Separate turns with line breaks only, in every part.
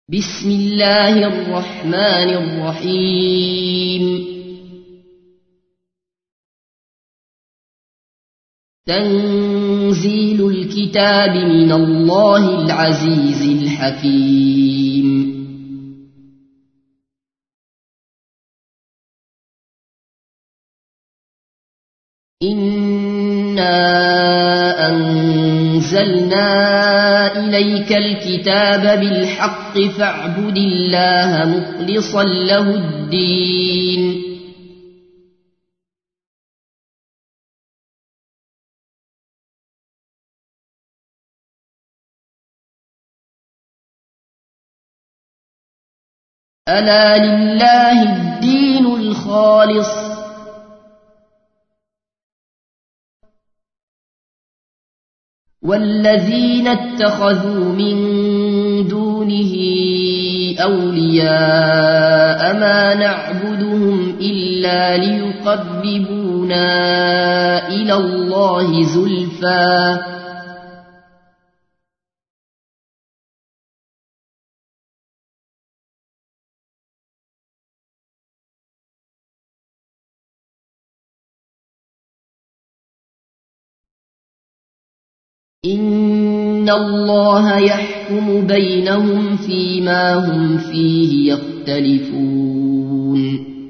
بسم الله الرحمن الرحيم تنزيل الكتاب من الله العزيز الحكيم إنا أنزلنا إليك الكتاب بالحق فاعبد الله مخلصا له الدين ألا لله الدين الخالص والذين اتخذوا من دونه أولياء ما نعبدهم إلا ليقربونا إلى الله زلفى إن الله يحكم بينهم فيما هم فيه يختلفون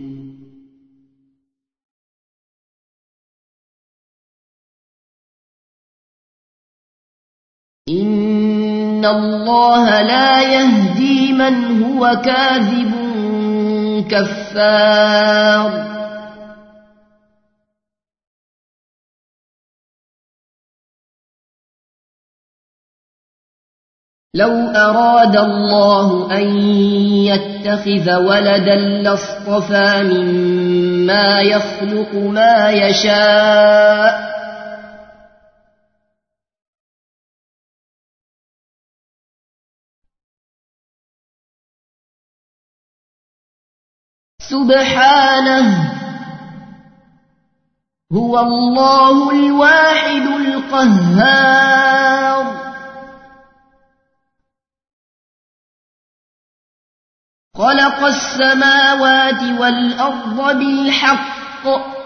إن الله لا يهدي من هو كاذب كفار لو أراد الله أن يتخذ ولدا لاصطفى مما يخلق ما يشاء سبحانه هو الله الواحد القهار خلق السماوات والأرض بالحق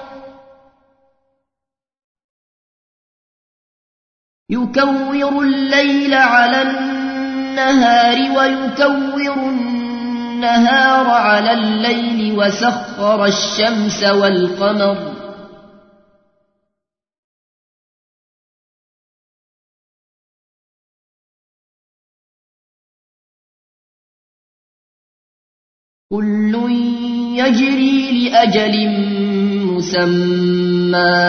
يكور الليل على النهار ويكور النهار على الليل وسخر الشمس والقمر كل يجري لأجل مسمى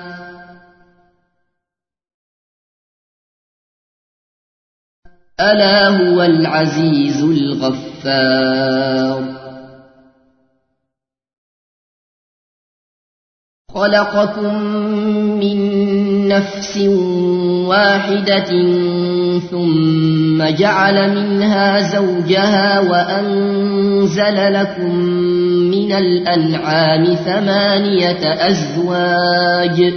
ألا هو العزيز الغفار خلقكم من نفس واحدة ثم جعل منها زوجها وأنزل لكم من الأنعام 8 أزواج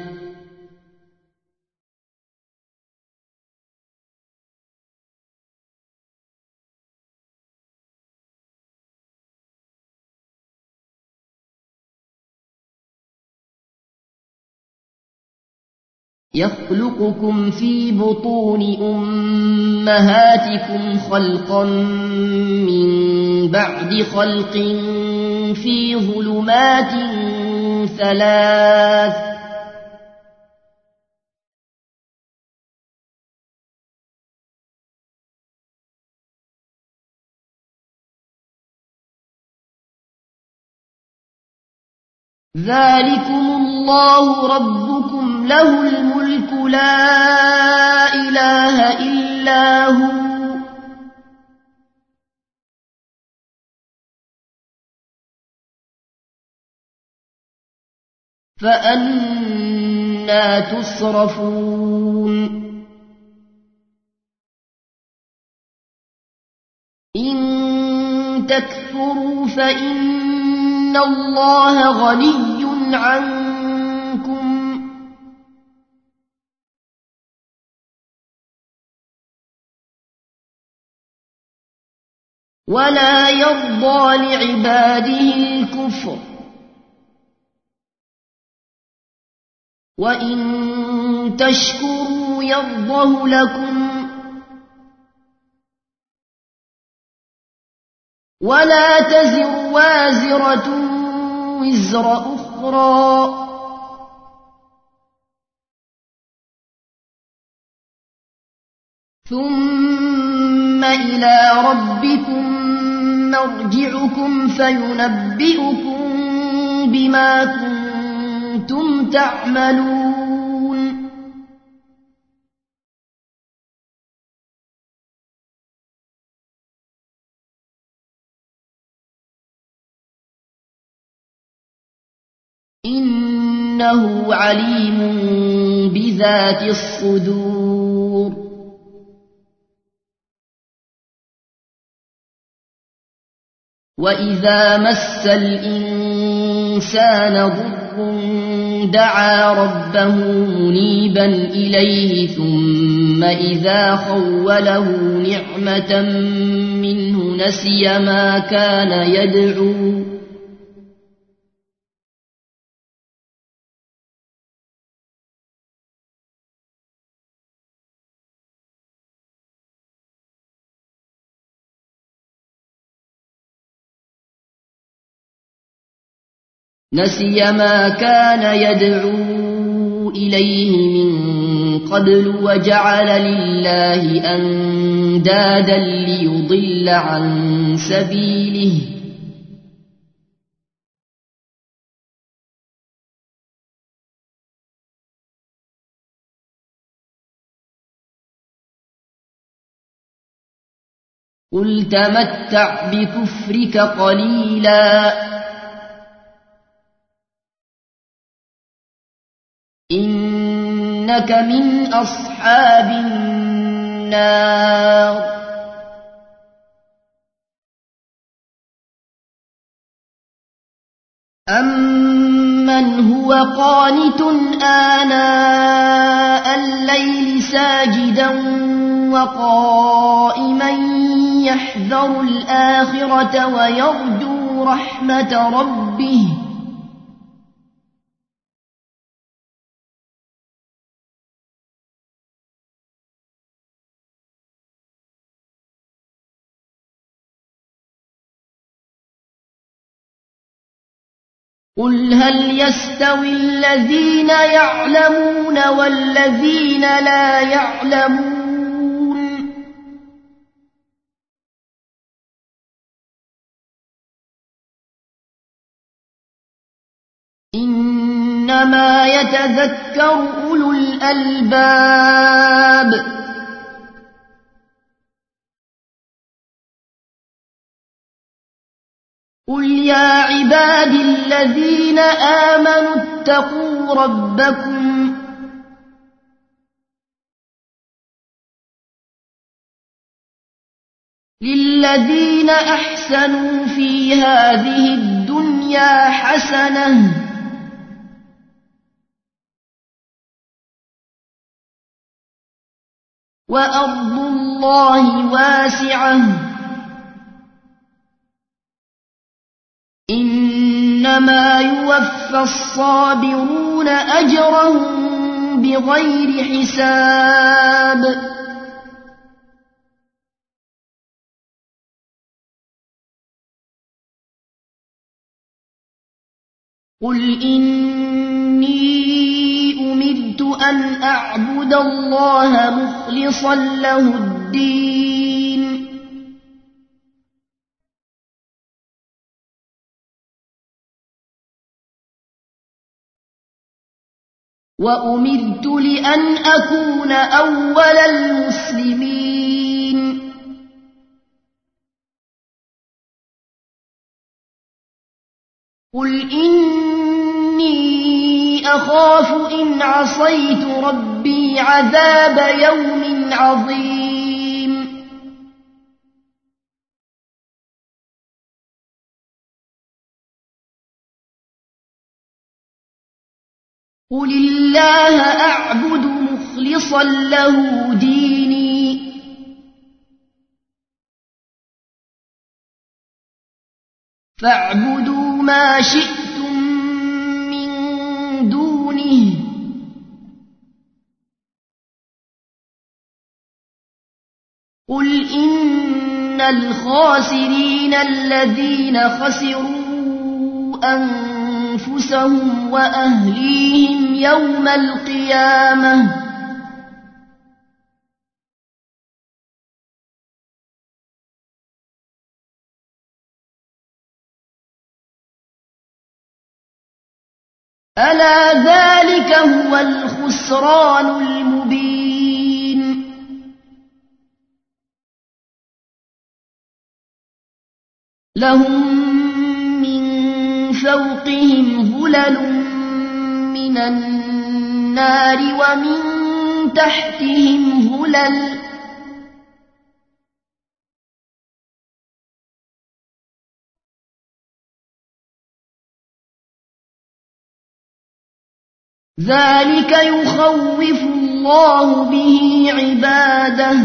يخلقكم في بطون أمهاتكم خلقا من بعد خلق في ظلمات 3 ذلكم الله ربكم له الملك لا إله إلا هو فأنى تصرفون إن تكفروا فإن الله غني عنكم ولا يرضى لعباده الكفر وإن تشكروا يرضه لكم ولا تزر وازرة وزر أخرى ثم إلى ربكم مرجعكم فينبئكم بما كنتم تعملون إنه عليم بذات الصدور وإذا مس الإنسان ضر دعا ربه منيبا إليه ثم إذا خوله نعمة منه نسي ما كان يدعو إليه من قبل وجعل لله أندادا ليضل عن سبيله قل تمتع بكفرك قليلا إنك من أصحاب النار أمن هو قانت آناء الليل ساجدا وقائما يحذر الآخرة ويرجو رحمة ربه قل هل يستوي الذين يعلمون والذين لا يعلمون إنما يتذكر أولو الألباب قل يا عبادي الذين آمنوا اتقوا ربكم للذين أحسنوا في هذه الدنيا حسنة وأرض الله واسعة إنما يوفى الصابرون أجرهم بغير حساب قل إني أمرت أن أعبد الله مخلصا له الدين وأمرت لأن أكون أول المسلمين قل إني أخاف إن عصيت ربي عذاب يوم عظيم قل الله أعبد مخلصا له ديني فاعبدوا ما شئتم من دونه قل إن الخاسرين الذين خسروا أنفسهم وأهليهم يوم القيامة ألا ذلك هو الخسران المبين لهم من فوقهم ظلل من النار ومن تحتهم ظلل ذلك يخوف الله به عباده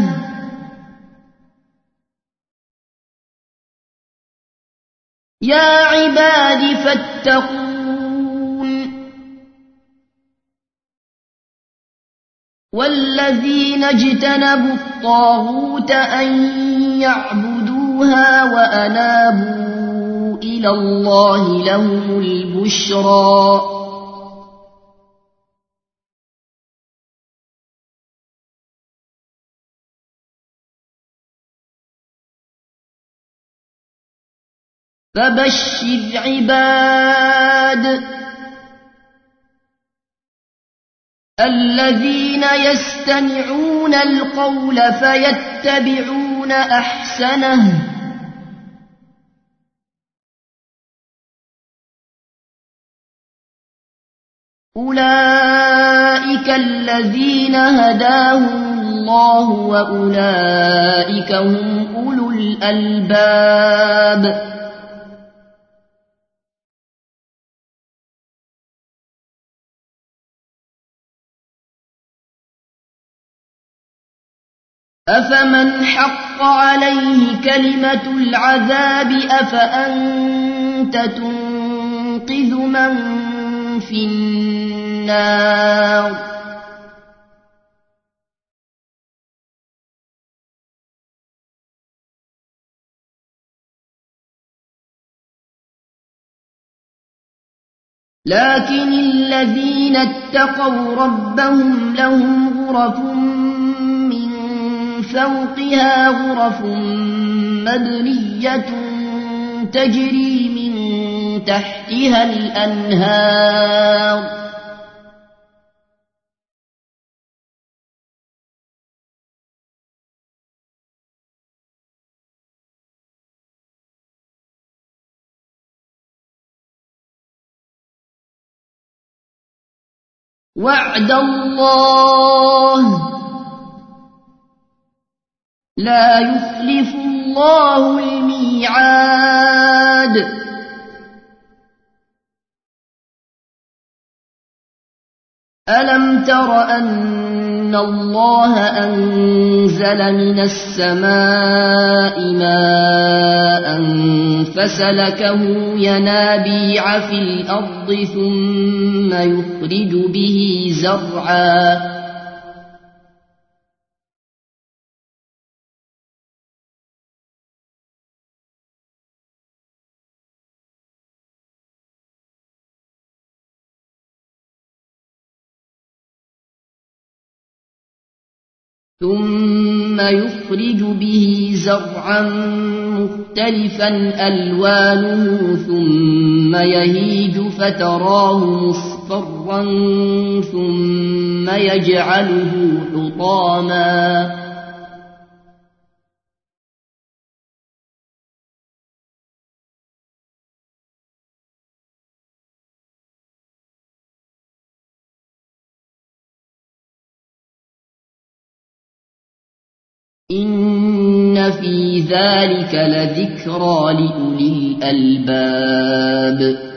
يا عباد فاتقون والذين اجتنبوا الطاغوت أن يعبدوها وأنابوا إلى الله لهم البشرى فبشر عباد الذين يستمعون القول فيتبعون أحسنه أولئك الذين هداهم الله وأولئك هم أولو الألباب أفمن حق عليه كلمة العذاب أفأنت تنقذ من في النار لكن الذين اتقوا ربهم لهم غرف من فوقها غرف مبنية تجري من تحتها الأنهار وعد الله لا يخلف الله الميعاد ألم تر أن الله أنزل من السماء ماء فسلكه ينابيع في الأرض ثم يخرج به زرعا مختلفا ألوانه ثم يهيج فتراه مصفرا ثم يجعله حطاما إن في ذلك لذكرى لأولي الألباب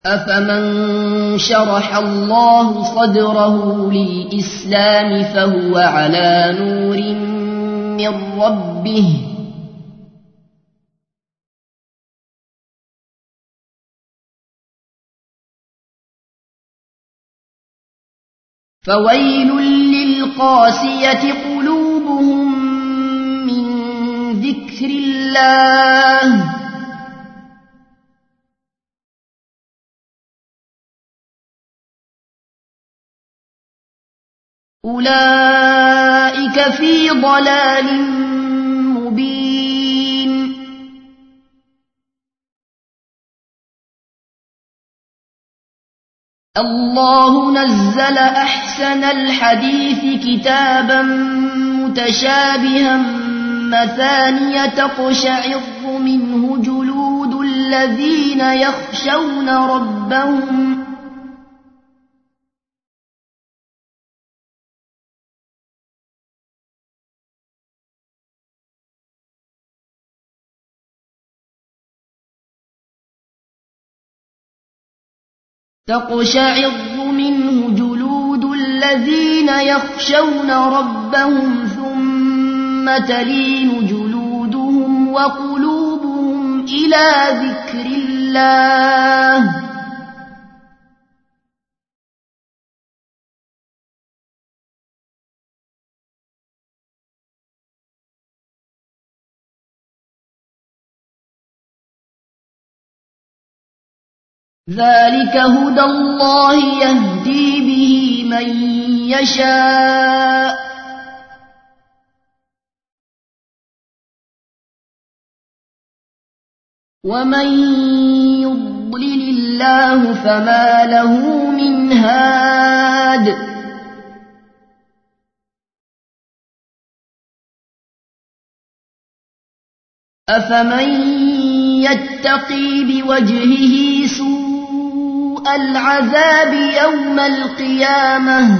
أفمن شرح الله صدره للإسلام فهو على نور من ربه فويل للقاسية قلوبهم من ذكر الله أولئك في ضلال مبين الله نزل أحسن الحديث كتابا متشابها مثانية تقشعر منه جلود الذين يخشون ربهم تقشعر منه جلود الذين يخشون ربهم ثم تلين جلودهم وقلوبهم إلى ذكر الله ذلك هدى الله يهدي به من يشاء ومن يضلل الله فما له من هاد أفمن يتقي بوجهه سوء العذاب يوم القيامة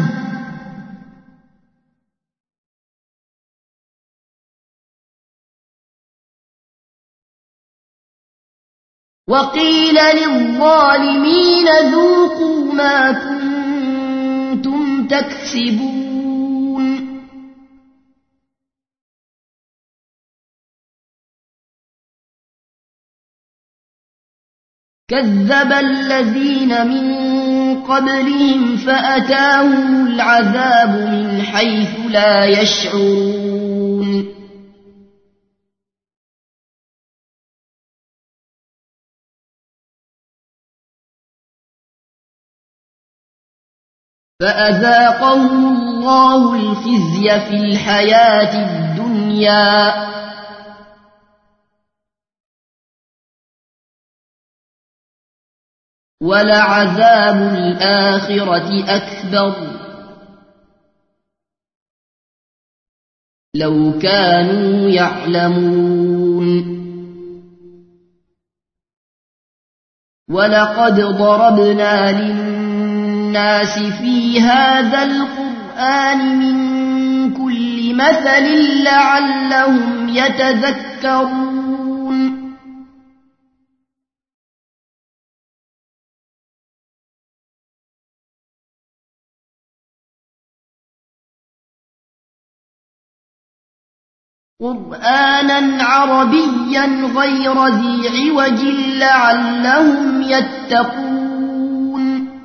وقيل للظالمين ذوقوا ما كنتم تكسبون كذب الذين من قبلهم فأتاهم العذاب من حيث لا يشعرون فأذاقهم الله الخزي في الحياة الدنيا ولعذاب الآخرة أكبر لو كانوا يعلمون ولقد ضربنا للناس في هذا القرآن من كل مثل لعلهم يتذكرون قرآنا عربيا غير ذي عوج لعلهم يتقون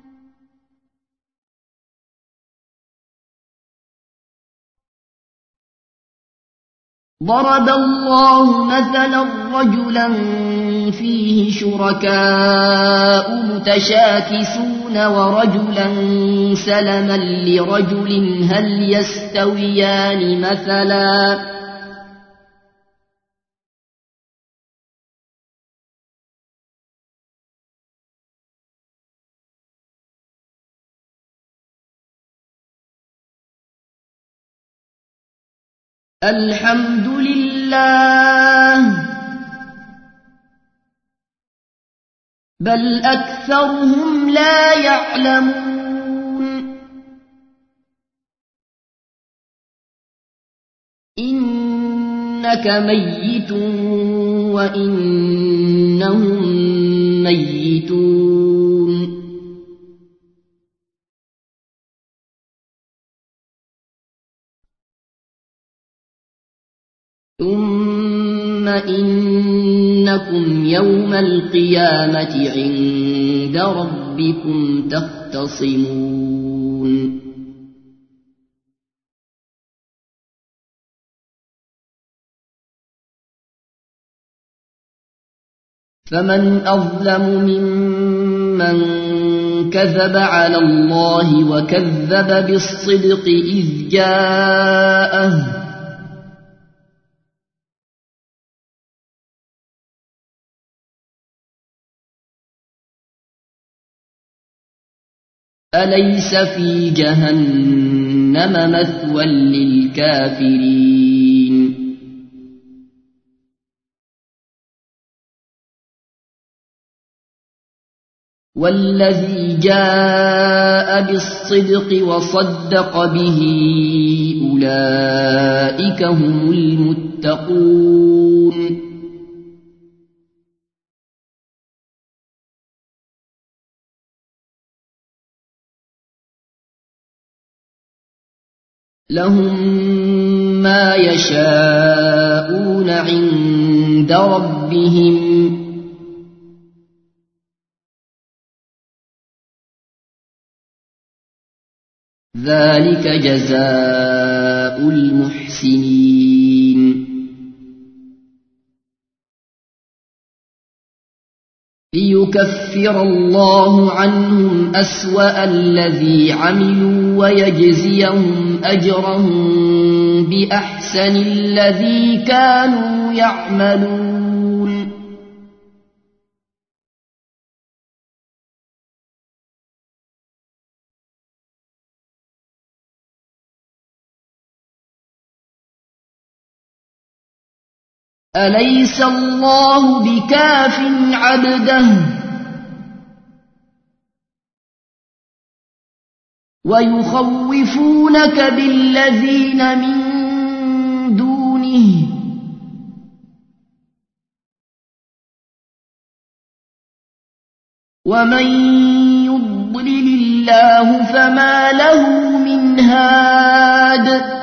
ضرب الله مثلا رجلا فيه شركاء متشاكسون ورجلا سلما لرجل هل يستويان مثلا الحمد لله بل أكثرهم لا يعلمون إنك ميت وإنهم ميتون ثم إنكم يوم القيامة عند ربكم تختصمون فمن أظلم ممن كذب على الله وكذب بالصدق إذ جاءه أليس في جهنم مثوى للكافرين والذي جاء بالصدق وصدق به أولئك هم المتقون لهم ما يشاءون عند ربهم ذلك جزاء المحسنين ليكفر الله عنهم أسوأ الذي عملوا ويجزيهم أجرهم بأحسن الذي كانوا يعملون أليس الله بكاف عبده ويخوفونك بالذين من دونه ومن يضلل الله فما له من هاد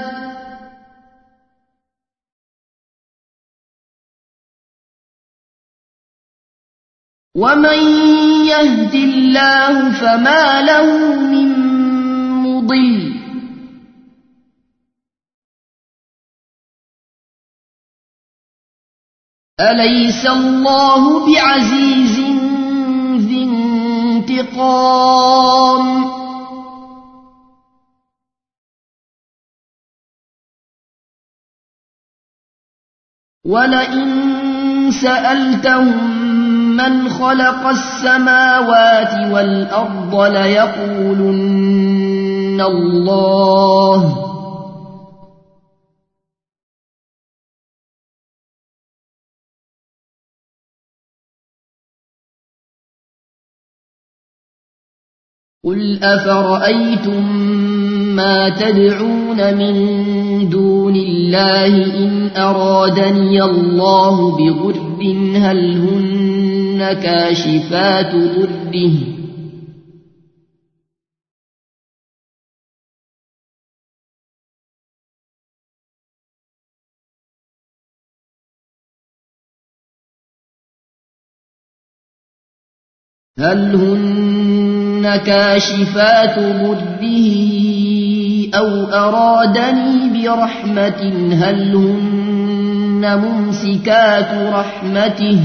ومن يهد الله فما له من مضل أليس الله بعزيز ذي انتقام ولئن سألتهم من خلق السماوات والأرض ليقولن الله قل أفرأيتم ما تدعون من دون الله إن أرادني الله بضر هل هن كاشفات ضره هل هن كاشفات ضره أو أرادني برحمة هل هن ممسكات رحمته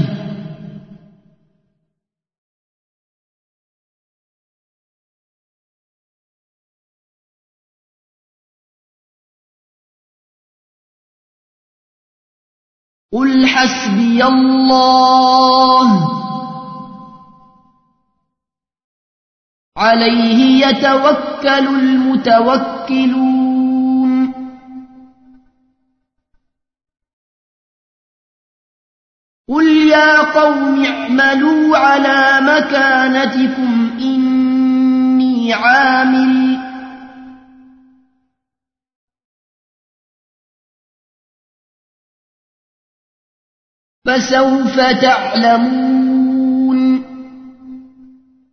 قل حسبي الله عليه يتوكل المتوكلون قل يا قوم اعملوا على مكانتكم إني عامل فسوف تعلمون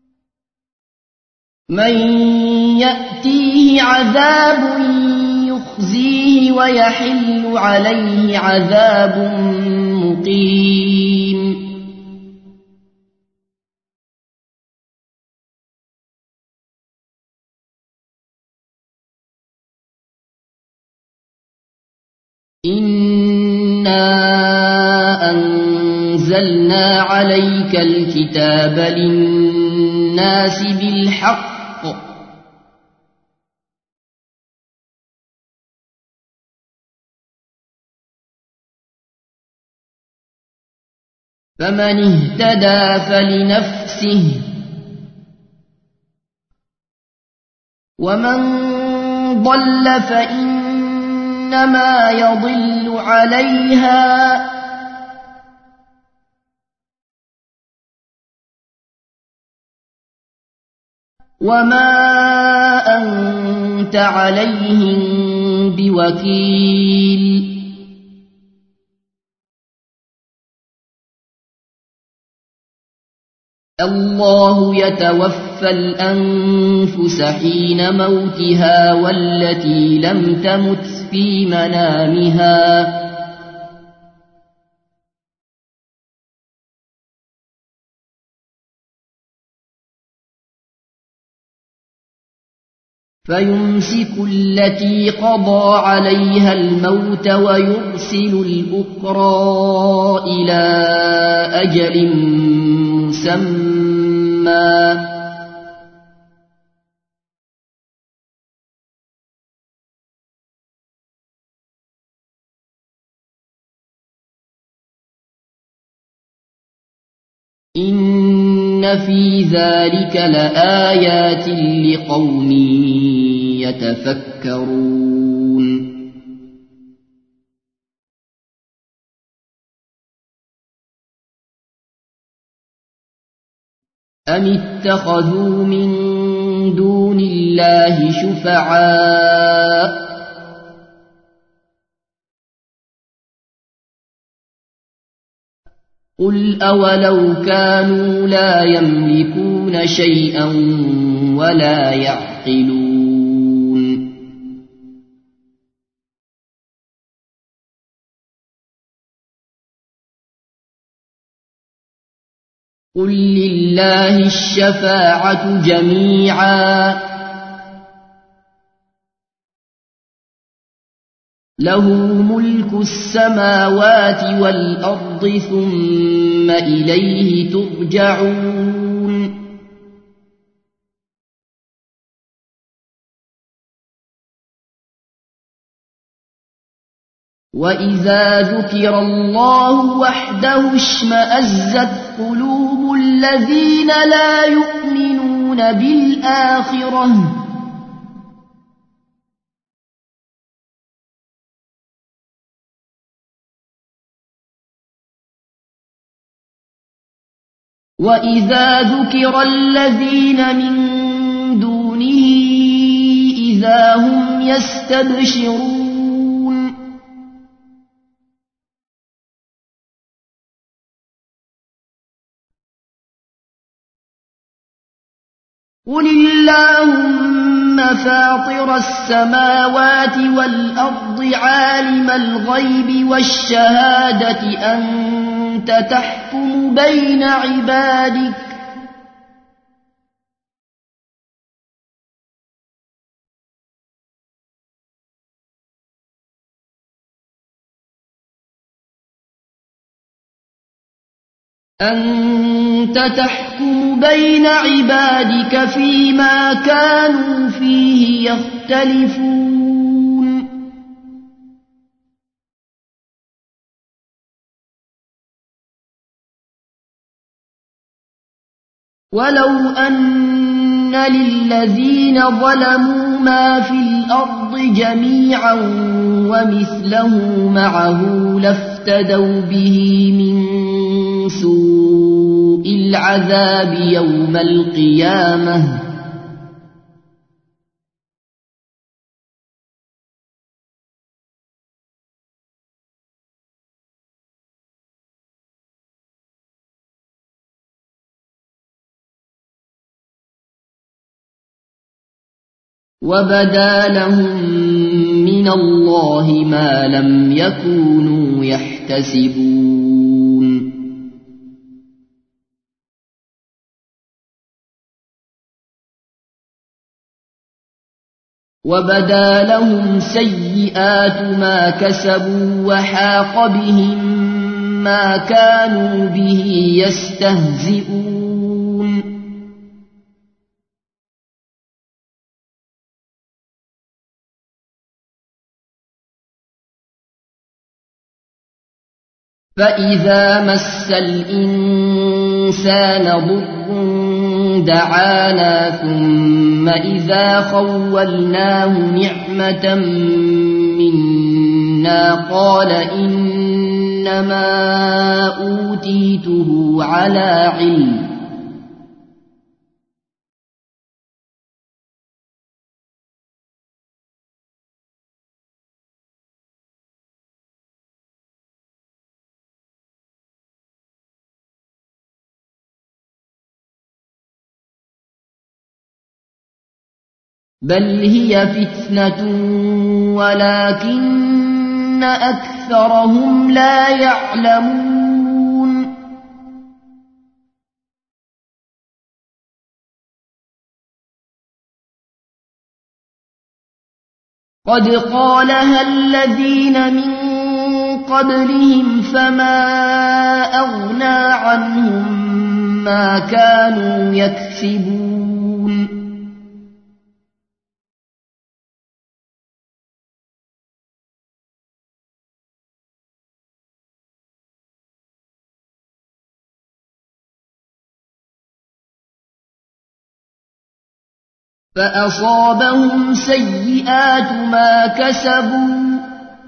من يأتيه عذاب يخزيه ويحل عليه عذاب مقيم. إنا أنزلنا عليك الكتاب للناس بالحق فمن اهتدى فلنفسه ومن ضل فإنما يضل عليها وما أنت عليهم بوكيل. الله يتوفى الأنفس حين موتها والتي لم تمت في منامها فيمسك التي قضى عليها الموت ويرسل الأخرى إلى أجل مسمى إن في ذلك لآيات لقوم يتفكرون. أم اتخذوا من دون الله شفعاء قل أولو كانوا لا يملكون شيئا ولا يعقلون قل لله الشفاعة جميعا له ملك السماوات والأرض ثم إليه ترجعون. وإذا ذكر الله وحده اشمأزت قلوب الذين لا يؤمنون بالآخرة وإذا ذكر الذين من دونه إذا هم يستبشرون. قل اللهم فاطر السماوات والأرض عالم الغيب والشهادة أنت تحكم بين عبادك فيما كانوا فيه يختلفون. ولو أن للذين ظلموا ما في الأرض جميعا ومثله معه لافتدوا به من سوء العذاب يوم القيامة وبدا لهم من الله ما لم يكونوا يحتسبون وبدا لهم سيئات ما كسبوا وحاق بهم ما كانوا به يستهزئون فإذا مس الإنسان ضر دعانا ثم إذا خولناه نعمة منا قال إنما أوتيته على علم بل هي فتنة ولكن أكثرهم لا يعلمون قد قالها الذين من قبلهم فما أغنى عنهم ما كانوا يكسبون فأصابهم سيئات ما كسبوا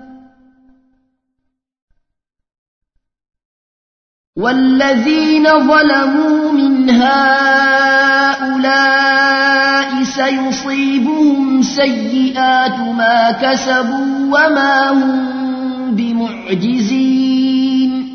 والذين ظلموا من هؤلاء سيصيبهم سيئات ما كسبوا وما هم بمعجزين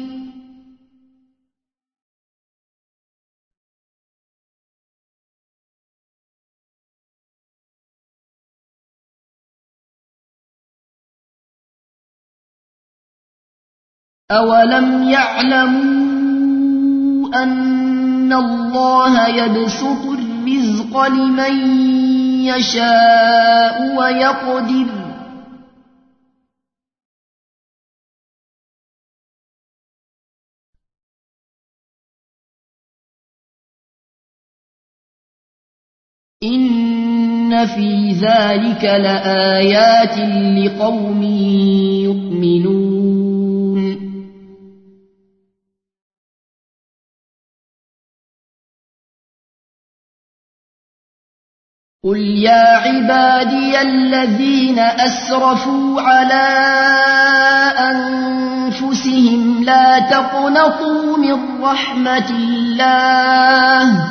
أولم يعلموا أن الله يبسط الرزق لمن يشاء ويقدر إن في ذلك لآيات لقوم يؤمنون قل يا عبادي الذين أسرفوا على أنفسهم لا تقنطوا من رحمة الله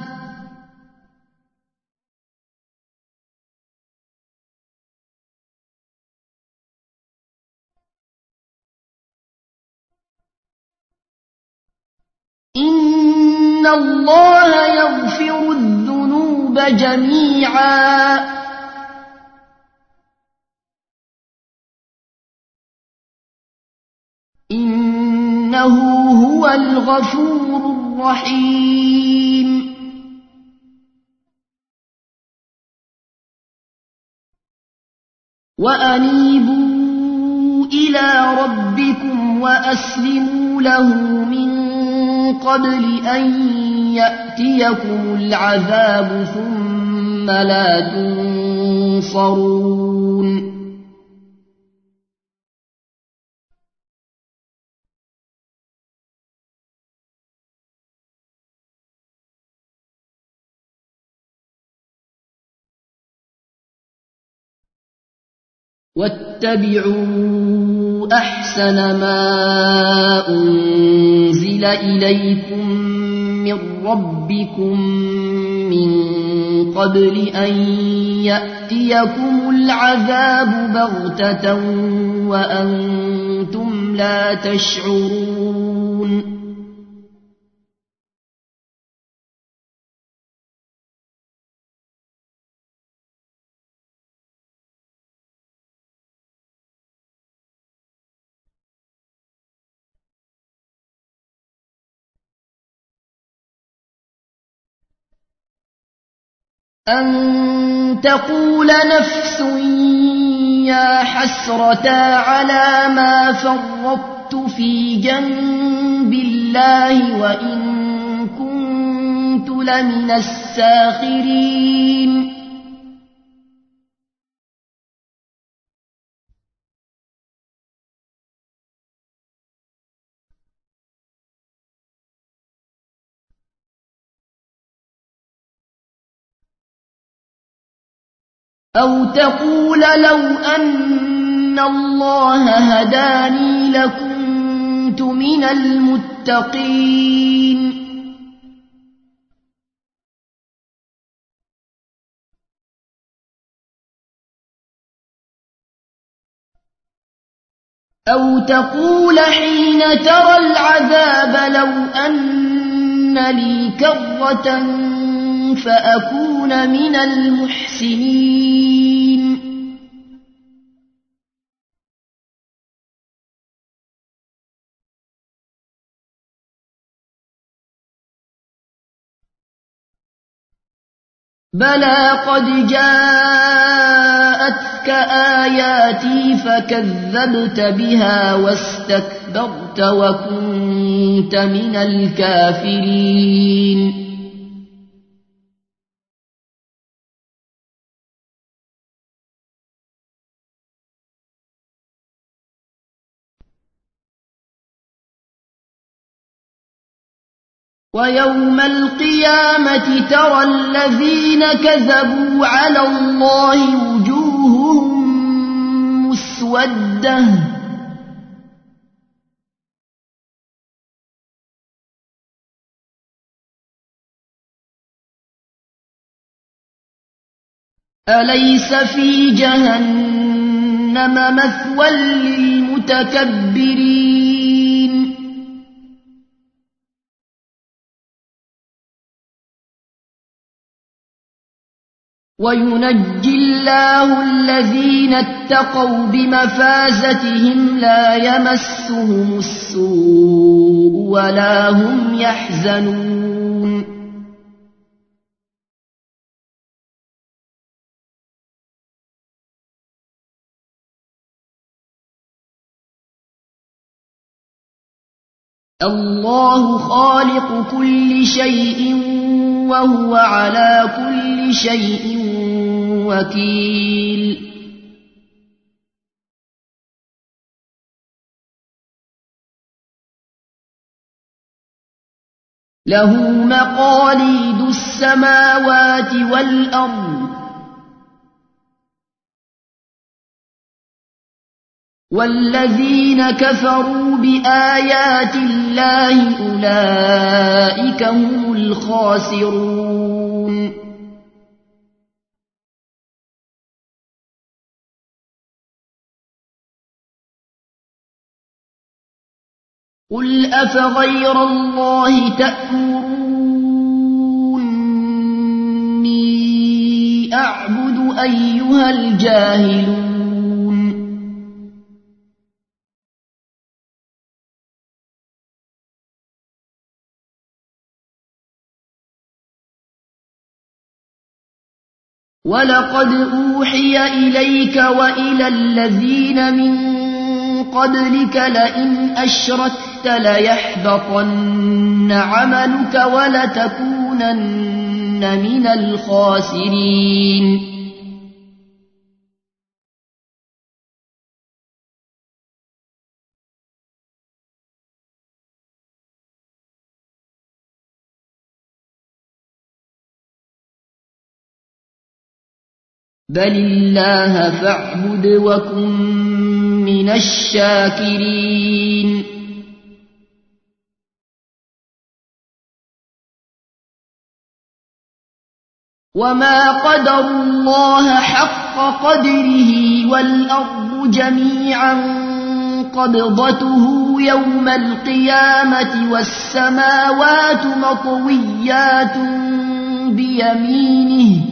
إن الله يغفر الذنوب جميعا إنه هو الغفور الرحيم وأنيبوا إلى ربكم وأسلموا له من قبل أن يأتيكم العذاب ثم لا تنصرون واتبعوا أحسن ما أنزل إليكم من ربكم من قبل أن يأتيكم العذاب بغتة وأنتم لا تشعرون أن تقول نفس يا حسرتا على ما فرطت في جنب الله وإن كنت لمن الساخرين أو تقول لو أن الله هداني لكنت من المتقين أو تقول حين ترى العذاب لو أن لي كرة فأكون من المحسنين بلى قد جاءتك آياتي فكذبت بها واستكبرت وكنت من الكافرين ويوم القيامة ترى الذين كذبوا على الله وجوههم مسودة أليس في جهنم مثوى للمتكبرين وينجي الله الذين اتقوا بمفازتهم لا يمسهم السوء ولا هم يحزنون الله خالق كل شيء وهو على كل شيء وكيل له مقاليد السماوات والأرض والذين كفروا بآيات الله أولئك هم الخاسرون قل أفغير الله تأمروني أعبد أيها الجاهلون ولقد أوحي إليك وإلى الذين من قبلك لئن أشركت ليحبطن عملك ولتكونن من الخاسرين بل الله فاعبد وكن من الشاكرين وما قدروا الله حق قدره والأرض جميعا قبضته يوم القيامة والسماوات مطويات بيمينه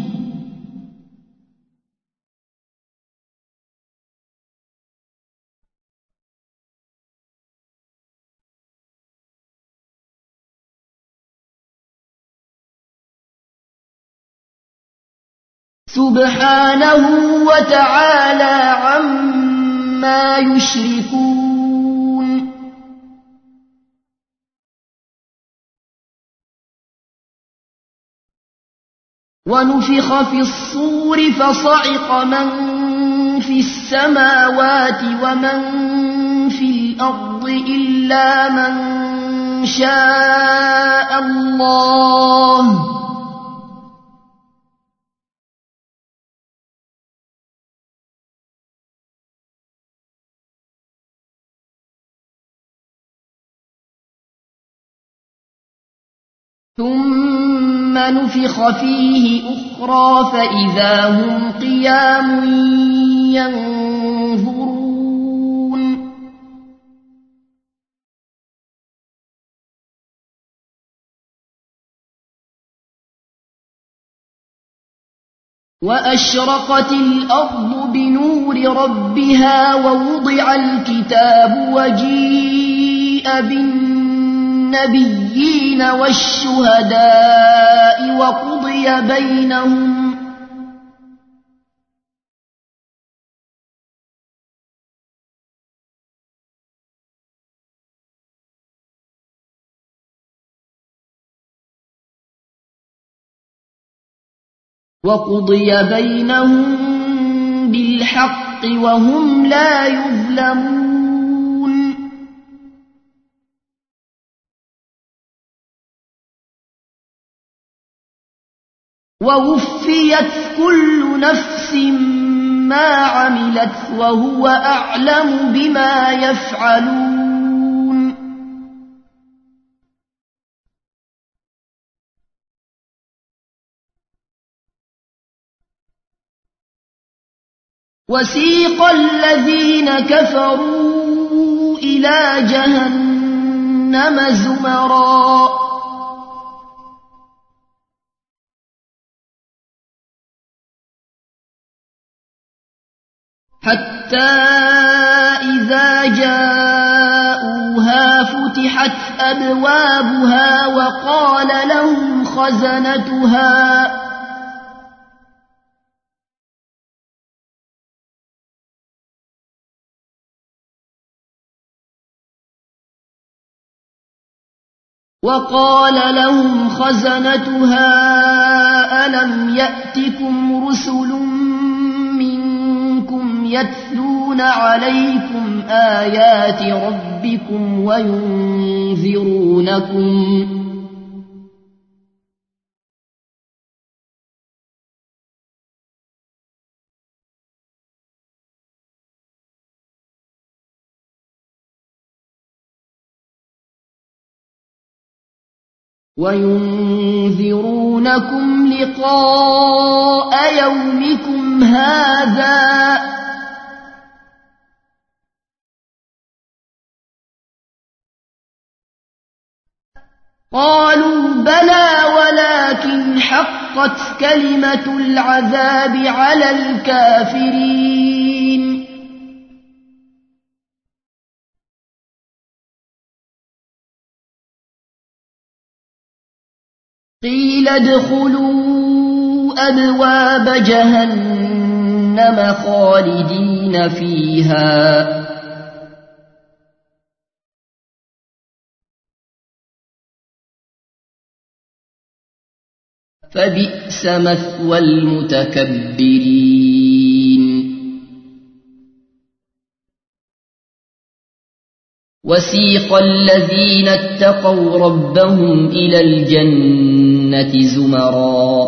سبحانه وتعالى عما يشركون ونفخ في الصور فصعق من في السماوات ومن في الأرض إلا من شاء الله ثم نفخ فيه أخرى فإذا هم قيام ينظرون وأشرقت الأرض بنور ربها ووضع الكتاب وجيء بالنبيين والشهداء وقضي بينهم بالحق وهم لا يظلمون ووفيت كل نفس ما عملت وهو أعلم بما يفعلون وسيق الذين كفروا إلى جهنم زمرا حتى إذا جاءوها فتحت أبوابها وقال لهم خزنتها ألم يأتكم رسل منكم يتلون عليكم آيات ربكم وينذرونكم لقاء يومكم هذا قالوا بلى ولكن حقت كلمة العذاب على الكافرين قيل ادخلوا أبواب جهنم خالدين فيها فبئس مثوى المتكبرين وسيق الذين اتقوا ربهم إلى الجنة زمرا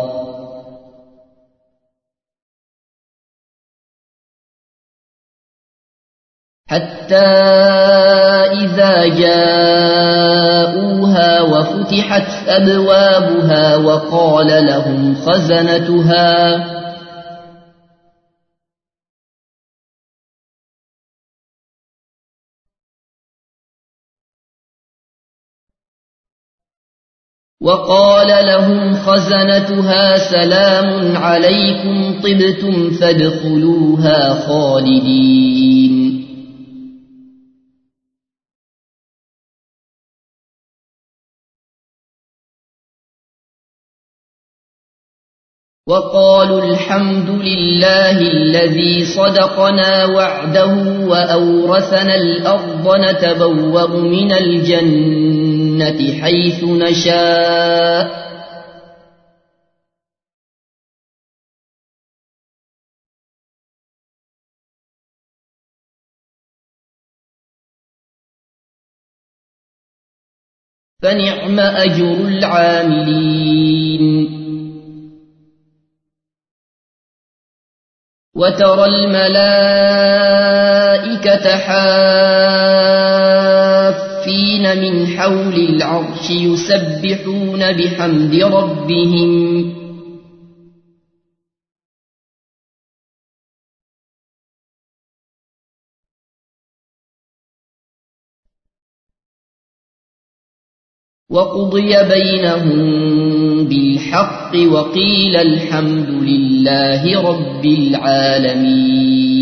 حتى إذا جاءوها وفتحت أبوابها وقال لهم خزنتها سلام عليكم طبتم فادخلوها خالدين وقالوا الحمد لله الذي صدقنا وعده وأورثنا الأرض نتبوأ من الجنة حيث نشاء فنعم أجر العاملين وترى الملائكة حافين من حول العرش يسبحون بحمد ربهم وقضي بينهم بالحق وقيل الحمد لله رب العالمين